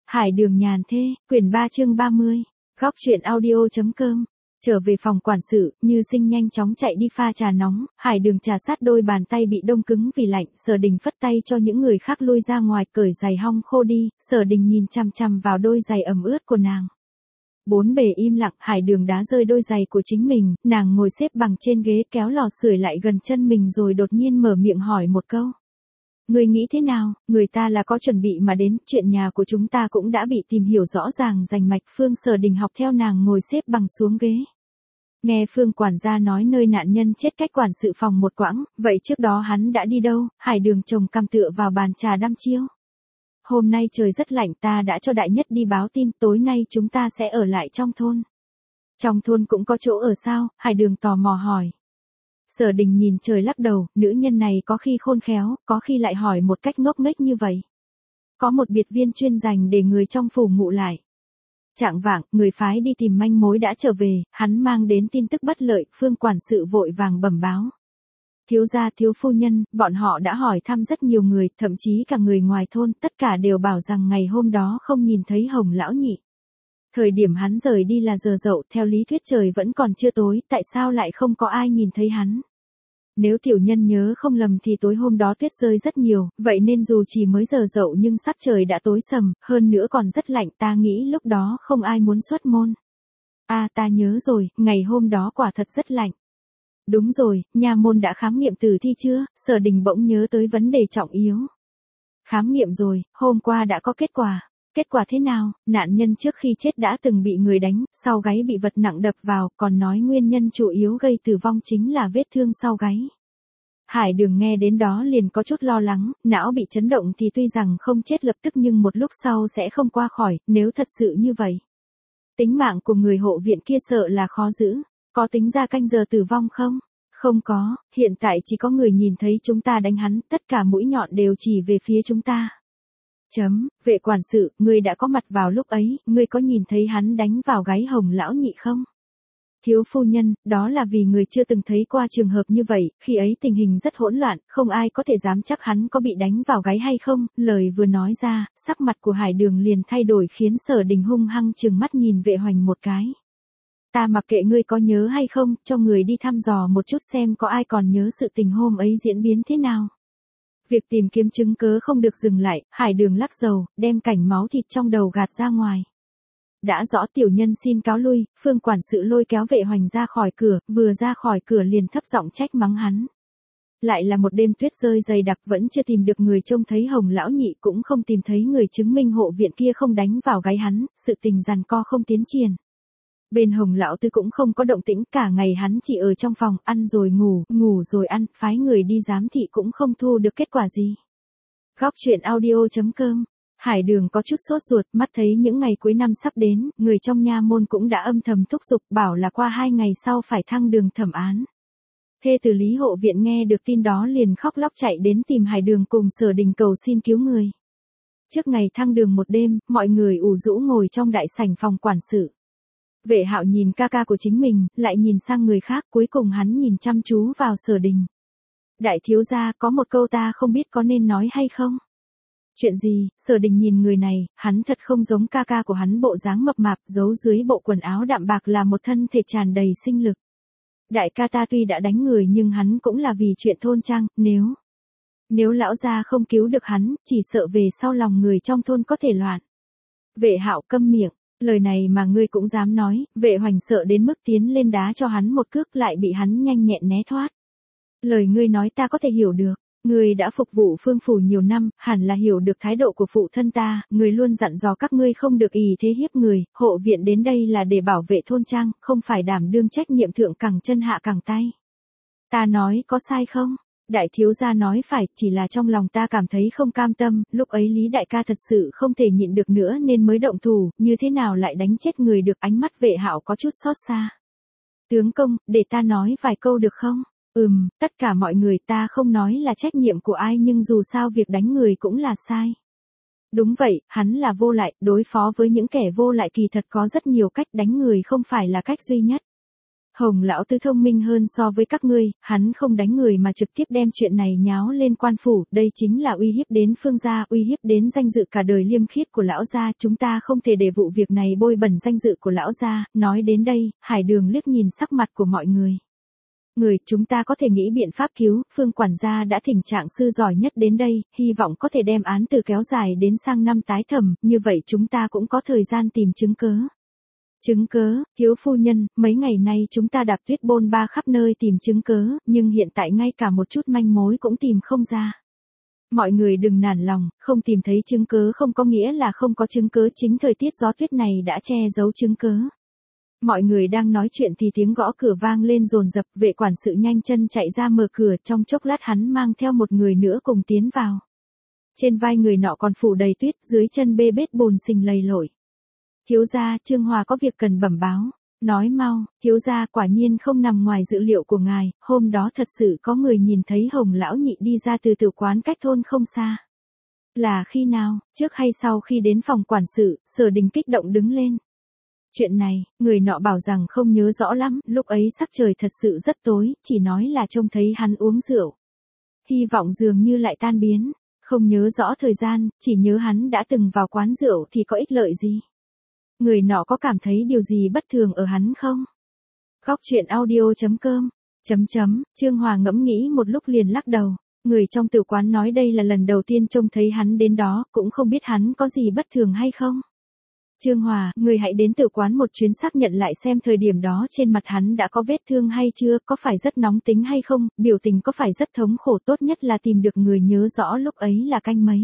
Hải đường nhàn thê, quyển 3 chương 30, góc truyện audio.com. Trở về phòng quản sự, Như Sinh nhanh chóng chạy đi pha trà nóng, Hải đường trà sát đôi bàn tay bị đông cứng vì lạnh, Sở Đình phất tay cho những người khác lui ra ngoài cởi giày hong khô đi, Sở Đình nhìn chằm chằm vào đôi giày ẩm ướt của nàng. Bốn bề im lặng, Hải đường đá rơi đôi giày của chính mình, nàng ngồi xếp bằng trên ghế kéo lò sưởi lại gần chân mình rồi đột nhiên mở miệng hỏi một câu. Người nghĩ thế nào, người ta là có chuẩn bị mà đến, chuyện nhà của chúng ta cũng đã bị tìm hiểu rõ ràng rành mạch. Phương Sở Đình học theo nàng ngồi xếp bằng xuống ghế. Nghe Phương quản gia nói nơi nạn nhân chết cách quản sự phòng một quãng, vậy trước đó hắn đã đi đâu? Hải đường chồng cằm tựa vào bàn trà đăm chiêu. Hôm nay trời rất lạnh, ta đã cho đại nhất đi báo tin, tối nay chúng ta sẽ ở lại trong thôn. Trong thôn cũng có chỗ ở sao? Hải đường tò mò hỏi. Sở Đình nhìn trời lắc đầu, nữ nhân này có khi khôn khéo, có khi lại hỏi một cách ngốc nghếch như vậy. Có một biệt viên chuyên dành để người trong phủ ngụ lại. Chạng vạng, người phái đi tìm manh mối đã trở về, hắn mang đến tin tức bất lợi, Phương quản sự vội vàng bẩm báo. Thiếu gia thiếu phu nhân, bọn họ đã hỏi thăm rất nhiều người, thậm chí cả người ngoài thôn, tất cả đều bảo rằng ngày hôm đó không nhìn thấy Hồng lão nhị. Thời điểm hắn rời đi là giờ dậu, theo lý thuyết trời vẫn còn chưa tối, tại sao lại không có ai nhìn thấy hắn? Nếu tiểu nhân nhớ không lầm thì tối hôm đó tuyết rơi rất nhiều, vậy nên dù chỉ mới giờ dậu nhưng sắc trời đã tối sầm, hơn nữa còn rất lạnh, ta nghĩ lúc đó không ai muốn xuất môn. Ta nhớ rồi, ngày hôm đó quả thật rất lạnh. Đúng rồi, nha môn đã khám nghiệm tử thi chưa? Sở Đình bỗng nhớ tới vấn đề trọng yếu. Khám nghiệm rồi, hôm qua đã có kết quả. Kết quả thế nào? Nạn nhân trước khi chết đã từng bị người đánh, sau gáy bị vật nặng đập vào, còn nói nguyên nhân chủ yếu gây tử vong chính là vết thương sau gáy. Hải đường nghe đến đó liền có chút lo lắng, não bị chấn động thì tuy rằng không chết lập tức nhưng một lúc sau sẽ không qua khỏi, nếu thật sự như vậy. Tính mạng của người hộ viện kia sợ là khó giữ, có tính ra canh giờ tử vong không? Không có, hiện tại chỉ có người nhìn thấy chúng ta đánh hắn, tất cả mũi nhọn đều chỉ về phía chúng ta. Vệ quản sự, ngươi đã có mặt vào lúc ấy, ngươi có nhìn thấy hắn đánh vào gáy Hồng lão nhị không? Thiếu phu nhân, đó là vì người chưa từng thấy qua trường hợp như vậy, khi ấy tình hình rất hỗn loạn, không ai có thể dám chắc hắn có bị đánh vào gáy hay không, lời vừa nói ra, sắc mặt của Hải đường liền thay đổi khiến Sở Đình hung hăng trừng mắt nhìn Vệ Hoành một cái. Ta mặc kệ ngươi có nhớ hay không, cho người đi thăm dò một chút xem có ai còn nhớ sự tình hôm ấy diễn biến thế nào. Việc tìm kiếm chứng cớ không được dừng lại, Hải đường lắc đầu, đem cảnh máu thịt trong đầu gạt ra ngoài. Đã rõ, tiểu nhân xin cáo lui. Phương quản sự lôi kéo Vệ Hoành ra khỏi cửa, vừa ra khỏi cửa liền thấp giọng trách mắng hắn. Lại là một đêm tuyết rơi dày đặc, vẫn chưa tìm được người trông thấy Hồng lão nhị, cũng không tìm thấy người chứng minh hộ viện kia không đánh vào gáy hắn, sự tình giằng co không tiến triển. Bên Hồng lão tư cũng không có động tĩnh, cả ngày hắn chỉ ở trong phòng, ăn rồi ngủ, ngủ rồi ăn, phái người đi giám thị cũng không thu được kết quả gì. Góc truyện audio.com. Hải đường có chút sốt ruột, mắt thấy những ngày cuối năm sắp đến, người trong nha môn cũng đã âm thầm thúc giục, bảo là qua 2 ngày sau phải thăng đường thẩm án. Thê tử Lý hộ viện nghe được tin đó liền khóc lóc chạy đến tìm Hải đường cùng Sở Đình cầu xin cứu người. Trước ngày thăng đường một đêm, mọi người ủ rũ ngồi trong đại sảnh phòng quản sự. Vệ Hạo nhìn ca ca của chính mình, lại nhìn sang người khác, cuối cùng hắn nhìn chăm chú vào Sở Đình. Đại thiếu gia, có một câu ta không biết có nên nói hay không? Chuyện gì? Sở Đình nhìn người này, hắn thật không giống ca ca của hắn, bộ dáng mập mạp, giấu dưới bộ quần áo đạm bạc là một thân thể tràn đầy sinh lực. Đại ca ta tuy đã đánh người nhưng hắn cũng là vì chuyện thôn trang, nếu lão gia không cứu được hắn, chỉ sợ về sau lòng người trong thôn có thể loạn. Vệ Hạo câm miệng. Lời này mà ngươi cũng dám nói? Vệ Hoành sợ đến mức tiến lên đá cho hắn một cước, lại bị hắn nhanh nhẹn né thoát. Lời ngươi nói ta có thể hiểu được. Ngươi đã phục vụ Phương phủ nhiều năm, hẳn là hiểu được thái độ của phụ thân ta, người luôn dặn dò các ngươi không được ỷ thế hiếp người, hộ viện đến đây là để bảo vệ thôn trang, không phải đảm đương trách nhiệm thượng cẳng chân hạ cẳng tay. Ta nói có sai không? Đại thiếu gia nói phải, chỉ là trong lòng ta cảm thấy không cam tâm, lúc ấy Lý đại ca thật sự không thể nhịn được nữa nên mới động thủ, như thế nào lại đánh chết người được? Ánh mắt Vệ Hạo có chút xót xa. Tướng công, để ta nói vài câu được không? Tất cả mọi người, ta không nói là trách nhiệm của ai nhưng dù sao việc đánh người cũng là sai. Đúng vậy, hắn là vô lại, đối phó với những kẻ vô lại kỳ thật có rất nhiều cách, đánh người không phải là cách duy nhất. Hồng lão tứ thông minh hơn so với các ngươi, hắn không đánh người mà trực tiếp đem chuyện này nháo lên quan phủ, đây chính là uy hiếp đến Phương gia, uy hiếp đến danh dự cả đời liêm khiết của lão gia, chúng ta không thể để vụ việc này bôi bẩn danh dự của lão gia. Nói đến đây, Hải Đường liếc nhìn sắc mặt của mọi người. Chúng ta có thể nghĩ biện pháp cứu, Phương quản gia đã thỉnh trạng sư giỏi nhất đến đây, hy vọng có thể đem án từ kéo dài đến sang năm tái thẩm, như vậy chúng ta cũng có thời gian tìm chứng cớ. Chứng cớ, thiếu phu nhân, mấy ngày nay chúng ta đạp tuyết bôn ba khắp nơi tìm chứng cớ, nhưng hiện tại ngay cả một chút manh mối cũng tìm không ra. Mọi người đừng nản lòng, không tìm thấy chứng cớ không có nghĩa là không có chứng cớ, chính thời tiết gió tuyết này đã che giấu chứng cớ. Mọi người đang nói chuyện thì tiếng gõ cửa vang lên dồn dập, vệ quản sự nhanh chân chạy ra mở cửa, trong chốc lát hắn mang theo một người nữa cùng tiến vào. Trên vai người nọ còn phủ đầy tuyết, dưới chân bê bết bùn sình lầy lội. Thiếu gia, Trương Hòa có việc cần bẩm báo. Nói mau, thiếu gia, quả nhiên không nằm ngoài dự liệu của ngài, hôm đó thật sự có người nhìn thấy Hồng lão nhị đi ra từ tử quán cách thôn không xa. Là khi nào, trước hay sau khi đến phòng quản sự? Sở Đình kích động đứng lên. Chuyện này, người nọ bảo rằng không nhớ rõ lắm, lúc ấy sắc trời thật sự rất tối, chỉ nói là trông thấy hắn uống rượu. Hy vọng dường như lại tan biến, không nhớ rõ thời gian, chỉ nhớ hắn đã từng vào quán rượu thì có ích lợi gì. Người nọ có cảm thấy điều gì bất thường ở hắn không? Góc truyện audio.com. Trương Hòa ngẫm nghĩ một lúc liền lắc đầu. Người trong tử quán nói đây là lần đầu tiên trông thấy hắn đến đó, cũng không biết hắn có gì bất thường hay không. Trương Hòa, người hãy đến tử quán một chuyến xác nhận lại xem thời điểm đó trên mặt hắn đã có vết thương hay chưa, có phải rất nóng tính hay không, biểu tình có phải rất thống khổ, tốt nhất là tìm được người nhớ rõ lúc ấy là canh mấy.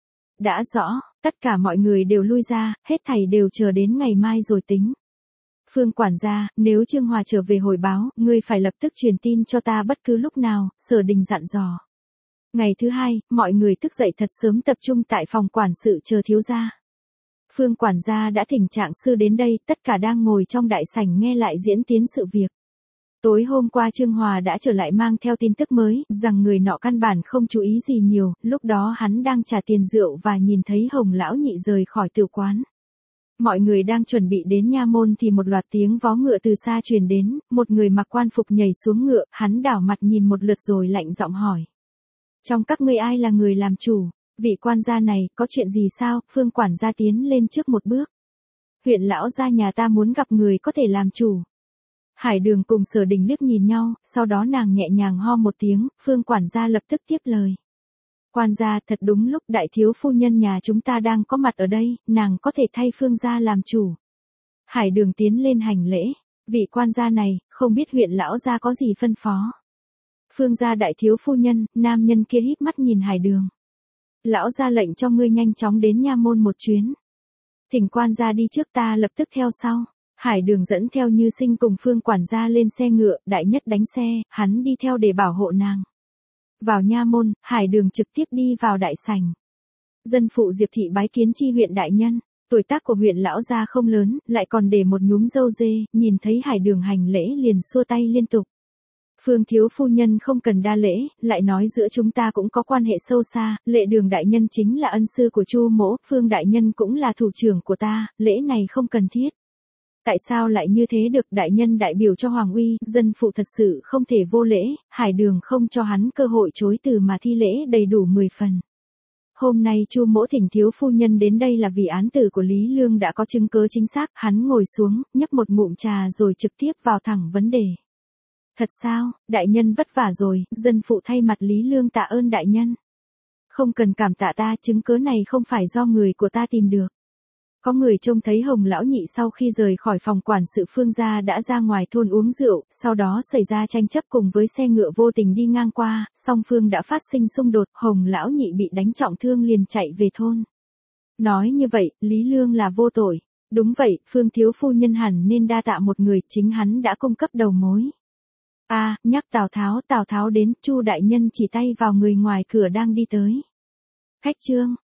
Đã rõ, tất cả mọi người đều lui ra, hết thảy đều chờ đến ngày mai rồi tính. Phương quản gia, nếu Trương Hòa trở về hồi báo, ngươi phải lập tức truyền tin cho ta bất cứ lúc nào, Sở Đình dặn dò. Ngày thứ hai, mọi người thức dậy thật sớm tập trung tại phòng quản sự chờ thiếu gia. Phương quản gia đã thỉnh trạng sư đến đây, tất cả đang ngồi trong đại sảnh nghe lại diễn tiến sự việc. Tối hôm qua Trương Hòa đã trở lại mang theo tin tức mới, rằng người nọ căn bản không chú ý gì nhiều, lúc đó hắn đang trả tiền rượu và nhìn thấy Hồng lão nhị rời khỏi tử quán. Mọi người đang chuẩn bị đến nha môn thì một loạt tiếng vó ngựa từ xa truyền đến, một người mặc quan phục nhảy xuống ngựa, hắn đảo mặt nhìn một lượt rồi lạnh giọng hỏi. Trong các ngươi ai là người làm chủ? Vị quan gia này, có chuyện gì sao? Phương quản gia tiến lên trước một bước. Huyện lão gia nhà ta muốn gặp người có thể làm chủ. Hải Đường cùng Sở Đình liếc nhìn nhau, sau đó nàng nhẹ nhàng ho một tiếng, Phương quản gia lập tức tiếp lời. Quan gia, thật đúng lúc đại thiếu phu nhân nhà chúng ta đang có mặt ở đây, nàng có thể thay Phương gia làm chủ. Hải Đường tiến lên hành lễ, vị quan gia này, không biết huyện lão gia có gì phân phó. Phương gia đại thiếu phu nhân, nam nhân kia híp mắt nhìn Hải Đường. Lão gia lệnh cho ngươi nhanh chóng đến nha môn một chuyến. Thỉnh quan gia đi trước, ta lập tức theo sau. Hải Đường dẫn theo Như Sinh cùng Phương quản gia lên xe ngựa, đại nhất đánh xe, hắn đi theo để bảo hộ nàng. Vào nha môn, Hải Đường trực tiếp đi vào đại sảnh. Dân phụ Diệp thị bái kiến chi huyện đại nhân, tuổi tác của huyện lão gia không lớn, lại còn để một nhúm râu dê, nhìn thấy Hải Đường hành lễ liền xua tay liên tục. Phương thiếu phu nhân không cần đa lễ, lại nói giữa chúng ta cũng có quan hệ sâu xa, Lệ Đường đại nhân chính là ân sư của Chu mỗ, Phương đại nhân cũng là thủ trưởng của ta, lễ này không cần thiết. Tại sao lại như thế được, đại nhân đại biểu cho Hoàng uy, dân phụ thật sự không thể vô lễ, Hải Đường không cho hắn cơ hội chối từ mà thi lễ đầy đủ 10 phần. Hôm nay Chu mỗ thỉnh thiếu phu nhân đến đây là vì án tử của Lý Lương đã có chứng cứ chính xác, hắn ngồi xuống, nhấp một ngụm trà rồi trực tiếp vào thẳng vấn đề. Thật sao, đại nhân vất vả rồi, dân phụ thay mặt Lý Lương tạ ơn đại nhân. Không cần cảm tạ ta, chứng cứ này không phải do người của ta tìm được. Có người trông thấy Hồng lão nhị sau khi rời khỏi phòng quản sự Phương gia đã ra ngoài thôn uống rượu, sau đó xảy ra tranh chấp cùng với xe ngựa vô tình đi ngang qua, song phương đã phát sinh xung đột, Hồng lão nhị bị đánh trọng thương liền chạy về thôn. Nói như vậy, Lý Lương là vô tội. Đúng vậy, Phương thiếu phu nhân hẳn nên đa tạ một người, chính hắn đã cung cấp đầu mối. Nhắc Tào Tháo đến, Chu đại nhân chỉ tay vào người ngoài cửa đang đi tới. Khách Trương,